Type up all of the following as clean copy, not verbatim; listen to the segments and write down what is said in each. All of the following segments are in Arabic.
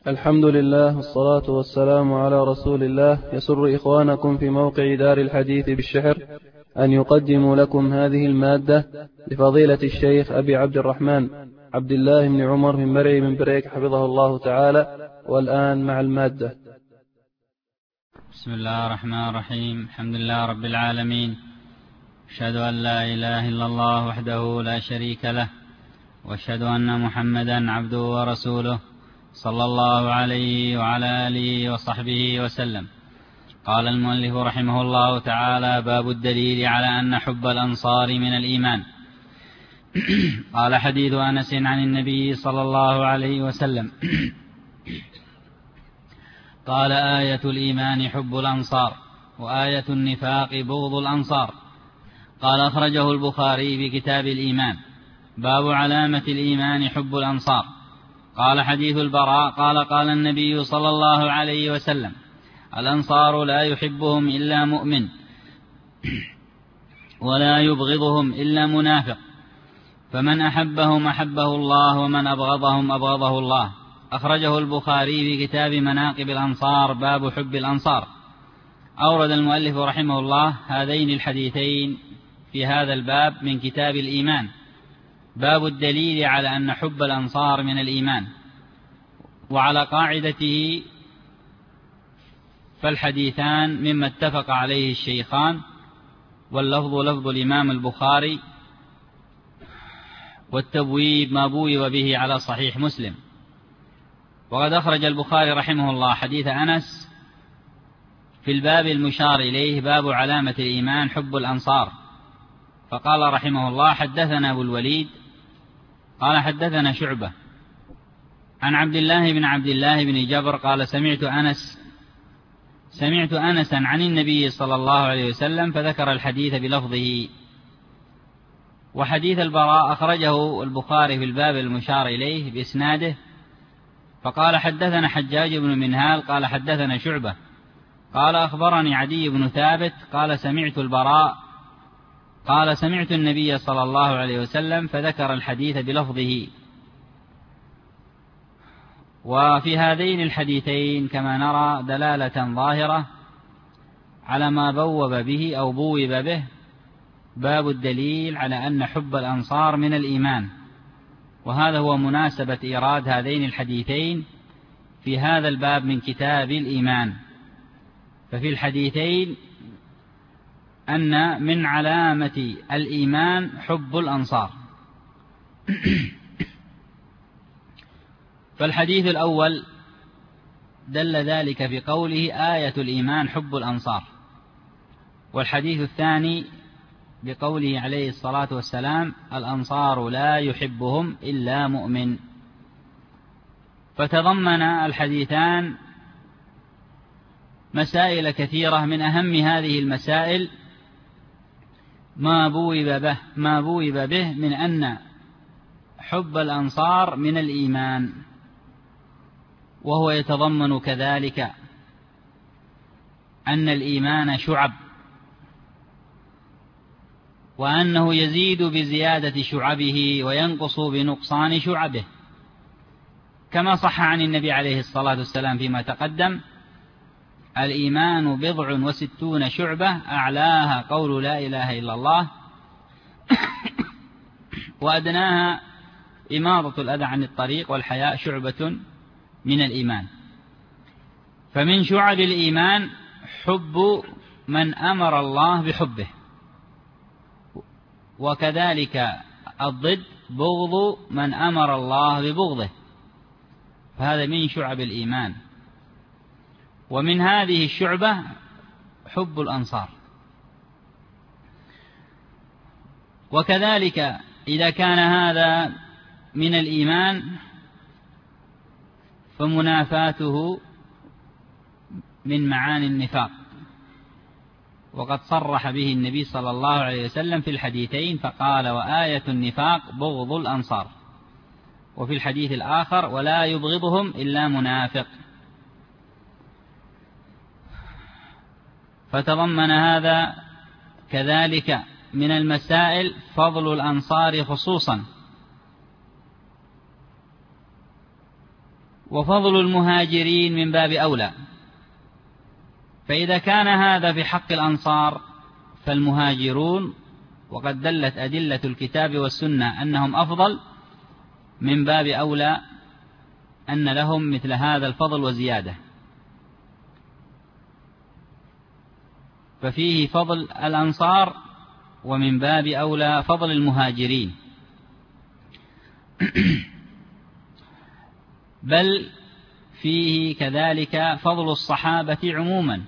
الحمد لله والصلاة والسلام على رسول الله. يسر إخوانكم في موقع دار الحديث بالشحر أن يقدموا لكم هذه المادة لفضيلة الشيخ أبي عبد الرحمن عبد الله بن عمر من مرعي من بريك حفظه الله تعالى. والآن مع المادة. بسم الله الرحمن الرحيم. الحمد لله رب العالمين، أشهد أن لا إله إلا الله وحده لا شريك له، وأشهد أن محمدا عبده ورسوله صلى الله عليه وعلى آله وصحبه وسلم. قال المؤلف رحمه الله تعالى: باب الدليل على أن حب الأنصار من الإيمان. قال: حديث أنس عن النبي صلى الله عليه وسلم قال: آية الإيمان حب الأنصار، وآية النفاق بغض الأنصار. قال: أخرجه البخاري في كتاب الإيمان، باب علامة الإيمان حب الأنصار. قال: حديث البراء قال: قال النبي صلى الله عليه وسلم: الأنصار لا يحبهم إلا مؤمن، ولا يبغضهم إلا منافق، فمن أحبهم أحبه الله، ومن أبغضهم أبغضه الله. أخرجه البخاري في كتاب مناقب الأنصار، باب حب الأنصار. أورد المؤلف رحمه الله هذين الحديثين في هذا الباب من كتاب الإيمان، باب الدليل على أن حب الأنصار من الإيمان. وعلى قاعدته فالحديثان مما اتفق عليه الشيخان، واللفظ لفظ الإمام البخاري، والتبويب ما بوب به على صحيح مسلم. وقد أخرج البخاري رحمه الله حديث أنس في الباب المشار إليه، باب علامة الإيمان حب الأنصار. فقال رحمه الله: حدثنا أبو الوليد قال: حدثنا شعبة عن عبد الله بن جبر قال: سمعت أنسا عن النبي صلى الله عليه وسلم، فذكر الحديث بلفظه. وحديث البراء أخرجه البخاري في الباب المشار إليه بإسناده، فقال: حدثنا حجاج بن منهال قال: حدثنا شعبة قال: أخبرني عدي بن ثابت قال: سمعت البراء قال: سمعت النبي صلى الله عليه وسلم، فذكر الحديث بلفظه. وفي هذين الحديثين كما نرى دلالة ظاهرة على ما بوب به باب الدليل على أن حب الأنصار من الإيمان. وهذا هو مناسبة إيراد هذين الحديثين في هذا الباب من كتاب الإيمان. ففي الحديثين أن من علامة الإيمان حب الأنصار. فالحديث الأول دل ذلك في قوله: آية الإيمان حب الأنصار. والحديث الثاني بقوله عليه الصلاة والسلام: الأنصار لا يحبهم إلا مؤمن. فتضمن الحديثان مسائل كثيرة، من أهم هذه المسائل ما بوب به من أن حب الأنصار من الإيمان، وهو يتضمن كذلك أن الإيمان شعب، وأنه يزيد بزيادة شعبه وينقص بنقصان شعبه، كما صح عن النبي عليه الصلاة والسلام فيما تقدم: الإيمان 67 شعبة، أعلاها قول لا إله إلا الله، وأدناها إماطة الأذى عن الطريق، والحياء شعبة من الإيمان. فمن شعب الإيمان حب من أمر الله بحبه، وكذلك الضد بغض من أمر الله ببغضه، فهذا من شعب الإيمان. ومن هذه الشعبة حب الأنصار. وكذلك إذا كان هذا من الإيمان فمنافاته من معاني النفاق، وقد صرح به النبي صلى الله عليه وسلم في الحديثين، فقال: وآية النفاق بغض الأنصار. وفي الحديث الآخر: ولا يبغضهم إلا منافق. فتضمن هذا كذلك من المسائل فضل الأنصار خصوصا، وفضل المهاجرين من باب أولى. فإذا كان هذا في حق الأنصار فالمهاجرون، وقد دلت أدلة الكتاب والسنة أنهم أفضل، من باب أولى أن لهم مثل هذا الفضل وزيادة. ففيه فضل الأنصار، ومن باب أولى فضل المهاجرين. بل فيه كذلك فضل الصحابة عموما،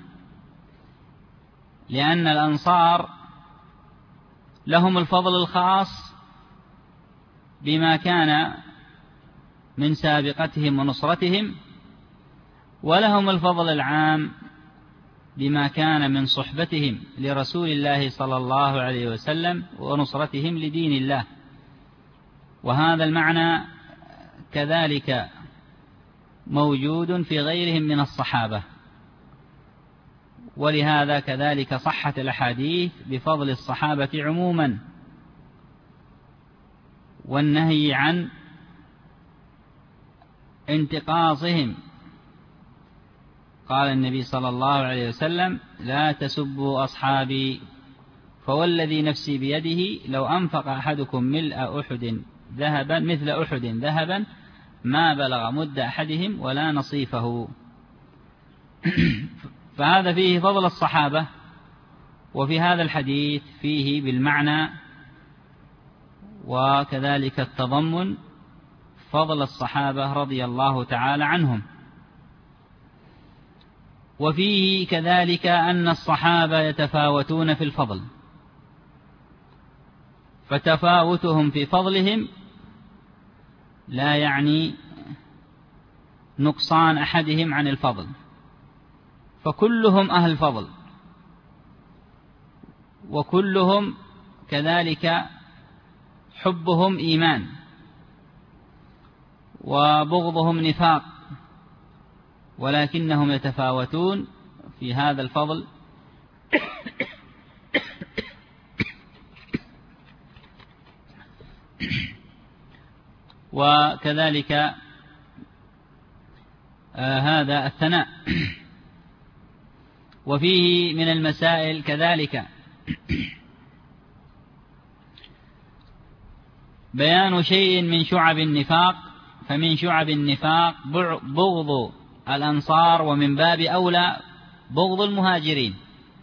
لأن الأنصار لهم الفضل الخاص بما كان من سابقتهم ونصرتهم، ولهم الفضل العام بما كان من صحبتهم لرسول الله صلى الله عليه وسلم ونصرتهم لدين الله. وهذا المعنى كذلك موجود في غيرهم من الصحابة، ولهذا كذلك صحت الأحاديث بفضل الصحابة عموما، والنهي عن انتقاصهم. قال النبي صلى الله عليه وسلم: لا تسبوا أصحابي، فوالذي نفسي بيده لو أنفق أحدكم ملء أحد ذهبا مثل أحد ذهبا ما بلغ مد أحدهم ولا نصيفه. فهذا فيه فضل الصحابة، وفي هذا الحديث فيه بالمعنى وكذلك التضمن فضل الصحابة رضي الله تعالى عنهم. وفيه كذلك أن الصحابة يتفاوتون في الفضل، فتفاوتهم في فضلهم لا يعني نقصان أحدهم عن الفضل، فكلهم أهل فضل، وكلهم كذلك حبهم إيمان وبغضهم نفاق، ولكنهم يتفاوتون في هذا الفضل. وكذلك هذا الثناء. وفيه من المسائل كذلك بيان شيء من شعب النفاق، فمن شعب النفاق بغض الأنصار، ومن باب أولى بغض المهاجرين.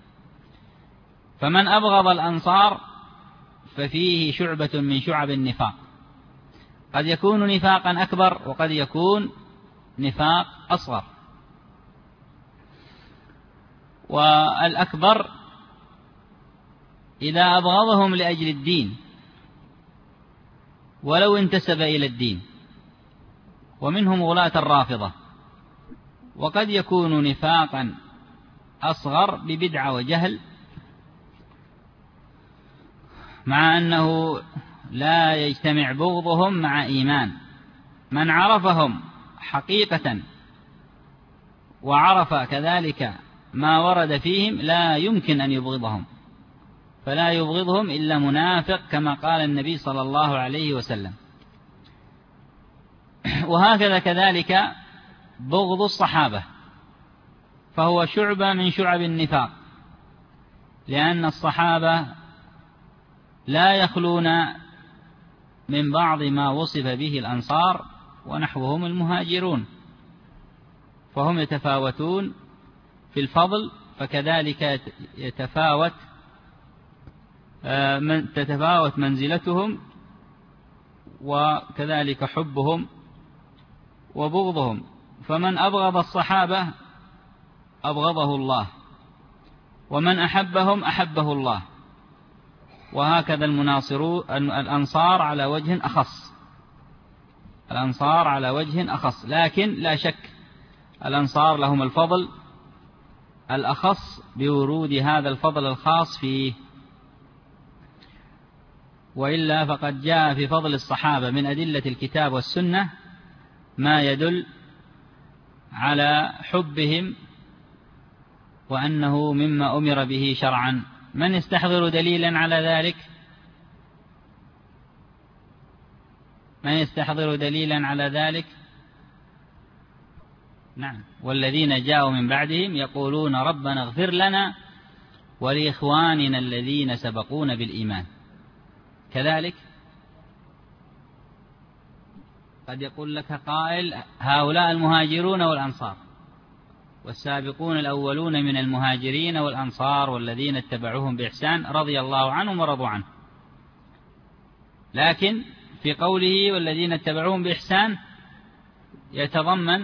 فمن أبغض الأنصار ففيه شعبة من شعب النفاق، قد يكون نفاقا أكبر وقد يكون نفاق أصغر. والأكبر إذا أبغضهم لأجل الدين ولو انتسب إلى الدين، ومنهم غلاة الرافضة. وقد يكون نفاقا أصغر ببدعة وجهل، مع أنه لا يجتمع بغضهم مع إيمان. من عرفهم حقيقة وعرف كذلك ما ورد فيهم لا يمكن أن يبغضهم، فلا يبغضهم إلا منافق، كما قال النبي صلى الله عليه وسلم. وهكذا كذلك بغض الصحابة، فهو شعبة من شعب النفاق، لأن الصحابة لا يخلون من بعض ما وصف به الأنصار ونحوهم المهاجرون، فهم يتفاوتون في الفضل، فكذلك تتفاوت منزلتهم، وكذلك حبهم وبغضهم. فمن أبغض الصحابة أبغضه الله، ومن أحبهم أحبه الله. وهكذا الأنصار على وجه أخص، الأنصار على وجه أخص، لكن لا شك الأنصار لهم الفضل الأخص بورود هذا الفضل الخاص فيه. وإلا فقد جاء في فضل الصحابة من أدلة الكتاب والسنة ما يدل على حبهم وأنه مما أمر به شرعا. من يستحضر دليلا على ذلك؟ من يستحضر دليلا على ذلك؟ نعم. والذين جاءوا من بعدهم يقولون ربنا اغفر لنا ولإخواننا الذين سبقونا بالإيمان. كذلك قد يقول لك قائل هؤلاء المهاجرون والأنصار والسابقون الأولون من المهاجرين والأنصار والذين اتبعوهم بإحسان رضي الله عنهم ورضوا عنه. لكن في قوله والذين اتبعوهم بإحسان يتضمن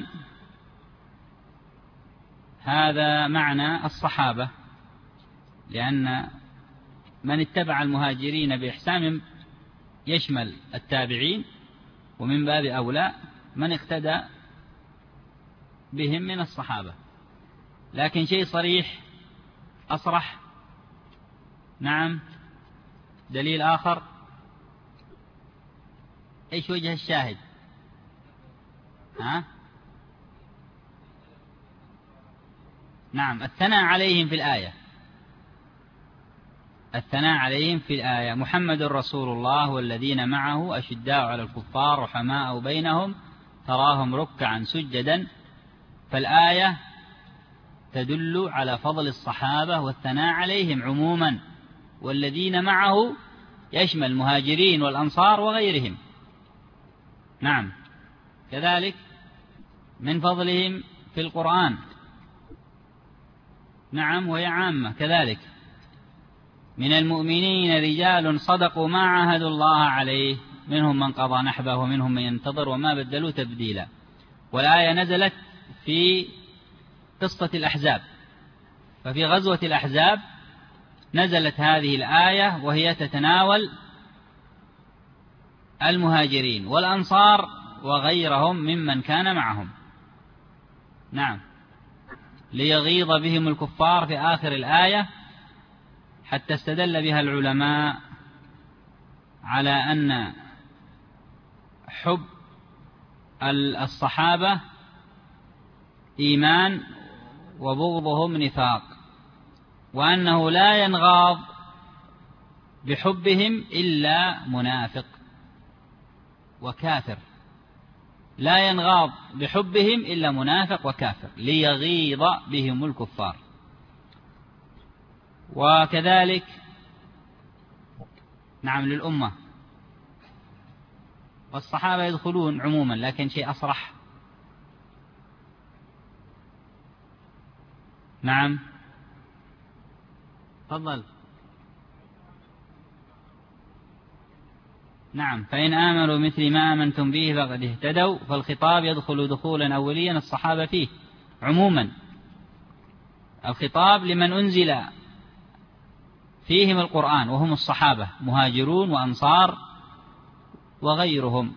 هذا معنى الصحابة، لأن من اتبع المهاجرين بإحسان يشمل التابعين، ومن باب أولى من اقتدى بهم من الصحابة. لكن شيء صريح أصرح. نعم. دليل آخر. إيش وجه الشاهد؟ نعم. الثناء عليهم في الآية. الثناء عليهم في الآية. محمد رسول الله والذين معه أشداء على الكفار رحماء بينهم تراهم ركعا سجدا. فالآية تدل على فضل الصحابة والثناء عليهم عموما، والذين معه يشمل المهاجرين والأنصار وغيرهم. نعم. كذلك من فضلهم في القرآن. نعم. وهي عامة كذلك. من المؤمنين رجال صدقوا ما عاهدوا الله عليه منهم من قضى نحبه ومنهم من ينتظر وما بدلوا تبديلا. والآية نزلت في قصة الأحزاب، ففي غزوة الأحزاب نزلت هذه الآية وهي تتناول المهاجرين والأنصار وغيرهم ممن كان معهم. نعم. ليغيظ بهم الكفار في آخر الآية، حتى استدل بها العلماء على أن حب الصحابة إيمان وبغضهم نفاق، وأنه لا ينغاض بحبهم إلا منافق وكافر. لا ينغاض بحبهم إلا منافق وكافر ليغيظ بهم الكفار. وكذلك نعم للأمة. والصحابة يدخلون عموما، لكن شيء أصرح. نعم. تفضل. نعم. فإن آمنوا مثل ما آمنتم به فقد اهتدوا. فالخطاب يدخل دخولا أوليا الصحابة فيه عموما. الخطاب لمن أنزل فيهم القرآن وهم الصحابة مهاجرون وأنصار وغيرهم.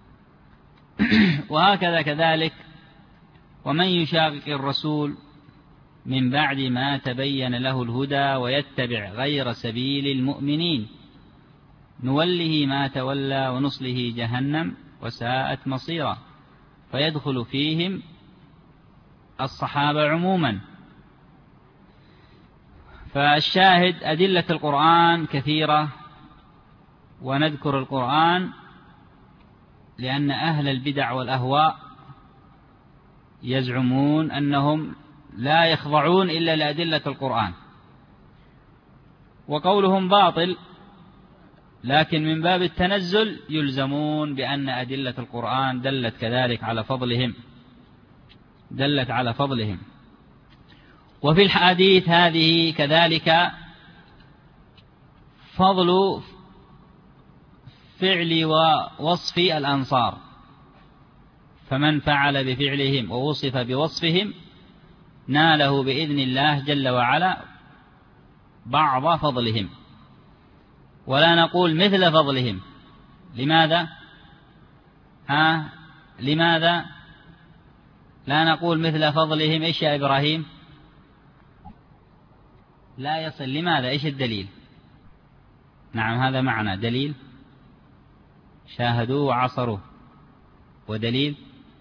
وهكذا كذلك ومن يشاقق الرسول من بعد ما تبين له الهدى ويتبع غير سبيل المؤمنين نوله ما تولى ونصله جهنم وساءت مصيرا. فيدخل فيهم الصحابة عموما. فالشاهد أدلة القرآن كثيرة، ونذكر القرآن لأن أهل البدع والأهواء يزعمون أنهم لا يخضعون إلا لأدلة القرآن، وقولهم باطل، لكن من باب التنزل يلزمون بأن أدلة القرآن دلت كذلك على فضلهم، دلت على فضلهم. وفي الحديث هذه كذلك فضل فعل ووصف الأنصار، فمن فعل بفعلهم ووصف بوصفهم ناله بإذن الله جل وعلا بعض فضلهم، ولا نقول مثل فضلهم. لماذا؟ لماذا لا نقول مثل فضلهم؟ إيش يا إبراهيم؟ لا يصل. لماذا؟ إيش الدليل؟ نعم هذا معنى دليل شاهدوه وعصروه. ودليل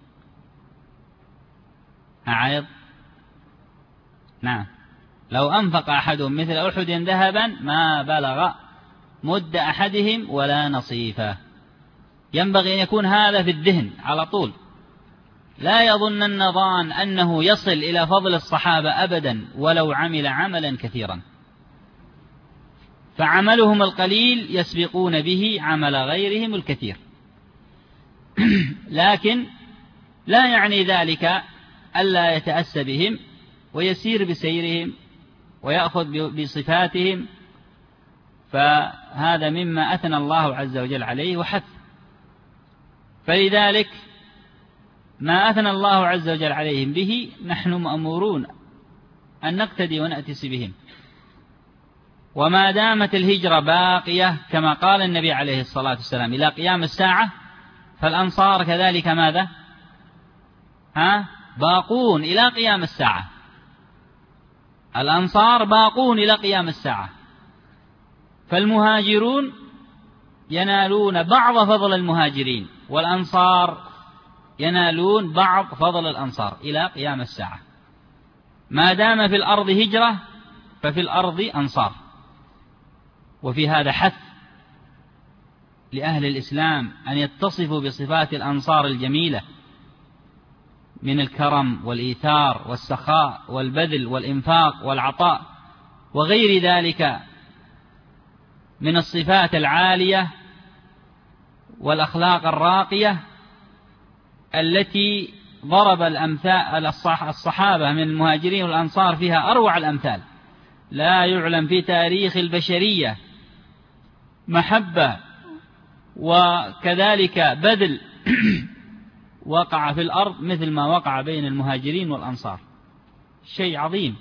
أعيض. نعم لو أنفق أحدهم مثل أحد ذهبا ما بلغ مد أحدهم ولا نصيفه. ينبغي أن يكون هذا في الذهن على طول، لا يظنن ظان أنه يصل إلى فضل الصحابة أبدا ولو عمل عملا كثيرا، فعملهم القليل يسبقون به عمل غيرهم الكثير. لكن لا يعني ذلك ألا يتأسى بهم ويسير بسيرهم ويأخذ بصفاتهم، فهذا مما أثنى الله عز وجل عليه وحث. فلذلك ما أثنى الله عز وجل عليهم به نحن مأمورون أن نقتدي ونأتس بهم. وما دامت الهجرة باقية كما قال النبي عليه الصلاة والسلام إلى قيام الساعة، فالأنصار كذلك ماذا؟ باقون إلى قيام الساعة. الأنصار باقون إلى قيام الساعة، فالمهاجرون ينالون بعض فضل المهاجرين، والأنصار ينالون بعض فضل الأنصار إلى قيام الساعة. ما دام في الأرض هجرة ففي الأرض أنصار. وفي هذا حث لأهل الإسلام أن يتصفوا بصفات الأنصار الجميلة من الكرم والإيثار والسخاء والبذل والإنفاق والعطاء وغير ذلك من الصفات العالية والأخلاق الراقية التي ضرب الأمثال الصحابة من المهاجرين والأنصار فيها أروع الأمثال. لا يعلم في تاريخ البشرية محبة وكذلك بذل وقع في الأرض مثل ما وقع بين المهاجرين والأنصار، شيء عظيم.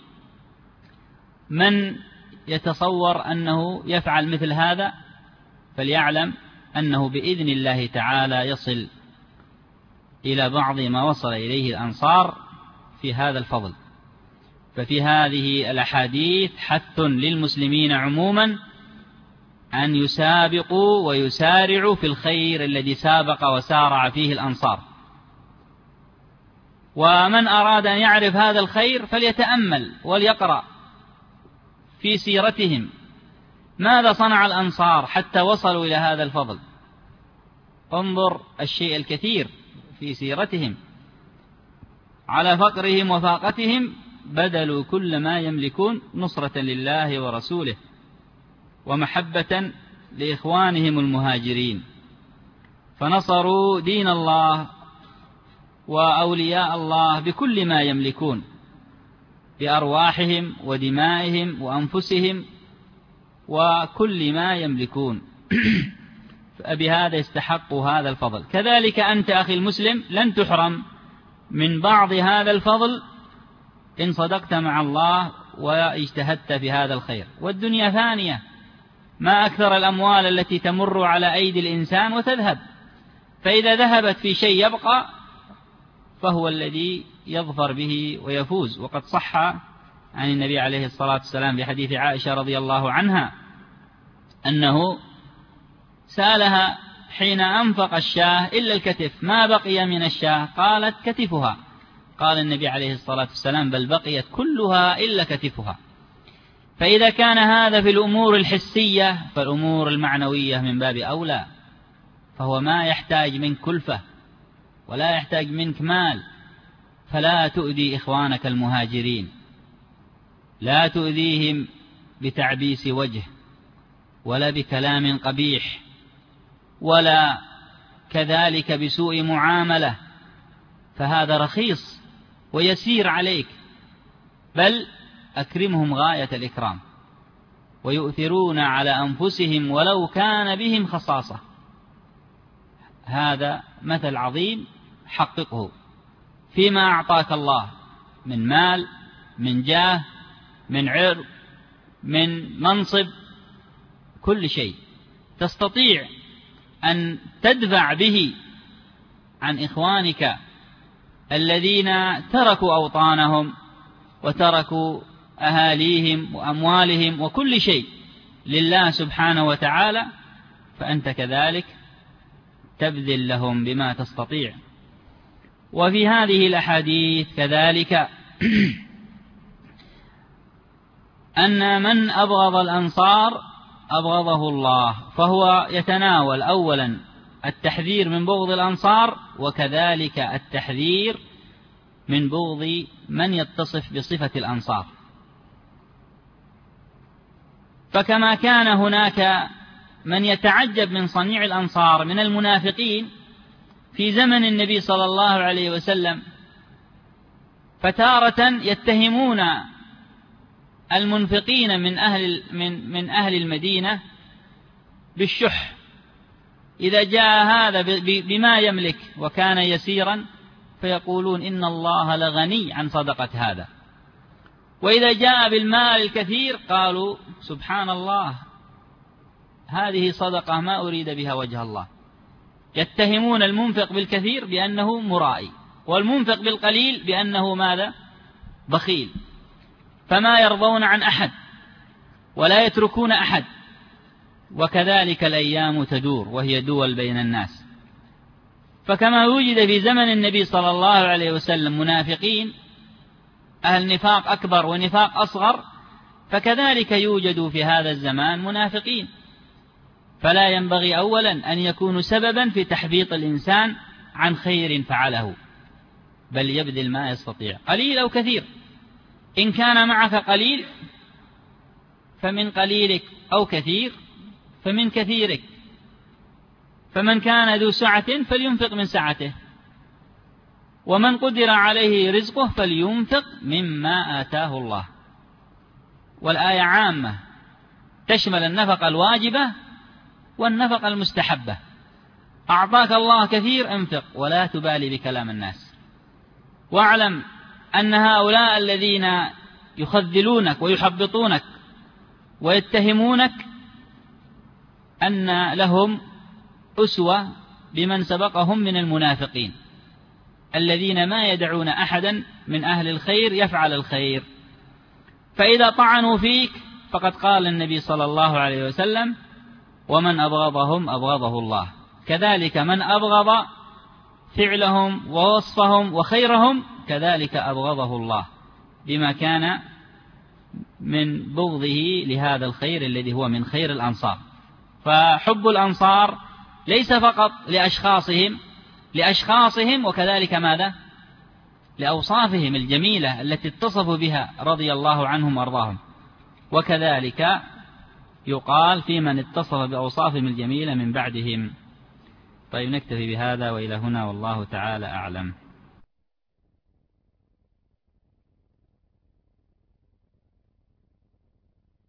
من يتصور أنه يفعل مثل هذا فليعلم أنه بإذن الله تعالى يصل إلى بعض ما وصل إليه الأنصار في هذا الفضل. ففي هذه الأحاديث حث للمسلمين عموما أن يسابقوا ويسارعوا في الخير الذي سابق وسارع فيه الأنصار. ومن أراد أن يعرف هذا الخير فليتأمل وليقرأ في سيرتهم ماذا صنع الأنصار حتى وصلوا إلى هذا الفضل. انظر الشيء الكثير في سيرتهم، على فقرهم وفاقتهم بذلوا كل ما يملكون نصرة لله ورسوله ومحبة لإخوانهم المهاجرين، فنصروا دين الله وأولياء الله بكل ما يملكون، بأرواحهم ودمائهم وأنفسهم وكل ما يملكون. فبهذا يستحقوا هذا الفضل. كذلك أنت أخي المسلم لن تحرم من بعض هذا الفضل إن صدقت مع الله واجتهدت في هذا الخير. والدنيا فانية، ما أكثر الأموال التي تمر على أيدي الإنسان وتذهب، فإذا ذهبت في شيء يبقى فهو الذي يظفر به ويفوز. وقد صح عن النبي عليه الصلاة والسلام بحديث عائشة رضي الله عنها أنه سألها حين أنفق الشاة إلا الكتف ما بقي من الشاة؟ قالت كتفها. قال النبي عليه الصلاة والسلام بل بقيت كلها إلا كتفها. فإذا كان هذا في الأمور الحسية فالأمور المعنوية من باب أولى، فهو ما يحتاج منك كلفة ولا يحتاج منك مال. فلا تؤذي إخوانك المهاجرين، لا تؤذيهم بتعبيس وجه ولا بكلام قبيح ولا كذلك بسوء معاملة، فهذا رخيص ويسير عليك، بل أكرمهم غاية الإكرام، ويؤثرون على أنفسهم ولو كان بهم خصاصة. هذا مثل عظيم حققه فيما أعطاك الله من مال، من جاه، من عرض، من منصب، كل شيء تستطيع أن تدفع به عن إخوانك الذين تركوا أوطانهم وتركوا أهاليهم وأموالهم وكل شيء لله سبحانه وتعالى، فأنت كذلك تبذل لهم بما تستطيع. وفي هذه الأحاديث كذلك أن من أبغض الأنصار أبغضه الله، فهو يتناول أولا التحذير من بغض الأنصار وكذلك التحذير من بغض من يتصف بصفة الأنصار. فكما كان هناك من يتعجب من صنيع الأنصار من المنافقين في زمن النبي صلى الله عليه وسلم، فتارة يتهمون المنفقين من أهل المدينة بالشح، إذا جاء هذا بما يملك وكان يسيرا فيقولون إن الله لغني عن صدقة هذا، وإذا جاء بالمال الكثير قالوا سبحان الله هذه صدقة ما أريد بها وجه الله. يتهمون المنفق بالكثير بأنه مرائي، والمنفق بالقليل بأنه ماذا؟ بخيل. فما يرضون عن أحد ولا يتركون أحد. وكذلك الأيام تدور وهي دول بين الناس. فكما وجد في زمن النبي صلى الله عليه وسلم منافقين أهل نفاق أكبر ونفاق أصغر، فكذلك يوجد في هذا الزمان منافقين. فلا ينبغي أولا أن يكونوا سببا في تحبيط الإنسان عن خير فعله، بل يبذل ما يستطيع قليل أو كثير. إن كان معك قليل فمن قليلك، أو كثير فمن كثيرك. فمن كان ذو سعة فلينفق من سعته، ومن قدر عليه رزقه فلينفق مما آتاه الله. والآية عامة تشمل النفقة الواجبة والنفقة المستحبة. أعطاك الله كثير انفق ولا تبالي بكلام الناس. واعلم أن هؤلاء الذين يخذلونك ويحبطونك ويتهمونك أن لهم أسوة بمن سبقهم من المنافقين الذين ما يدعون أحدا من أهل الخير يفعل الخير. فإذا طعنوا فيك فقد قال النبي صلى الله عليه وسلم ومن أبغضهم أبغضه الله. كذلك من أبغض فعلهم ووصفهم وخيرهم كذلك أبغضه الله بما كان من بغضه لهذا الخير الذي هو من خير الأنصار. فحب الأنصار ليس فقط لأشخاصهم وكذلك ماذا؟ لأوصافهم الجميلة التي اتصفوا بها رضي الله عنهم وأرضاهم. وكذلك يقال في من اتصف بأوصافهم الجميلة من بعدهم. طيب نكتفي بهذا وإلى هنا والله تعالى أعلم.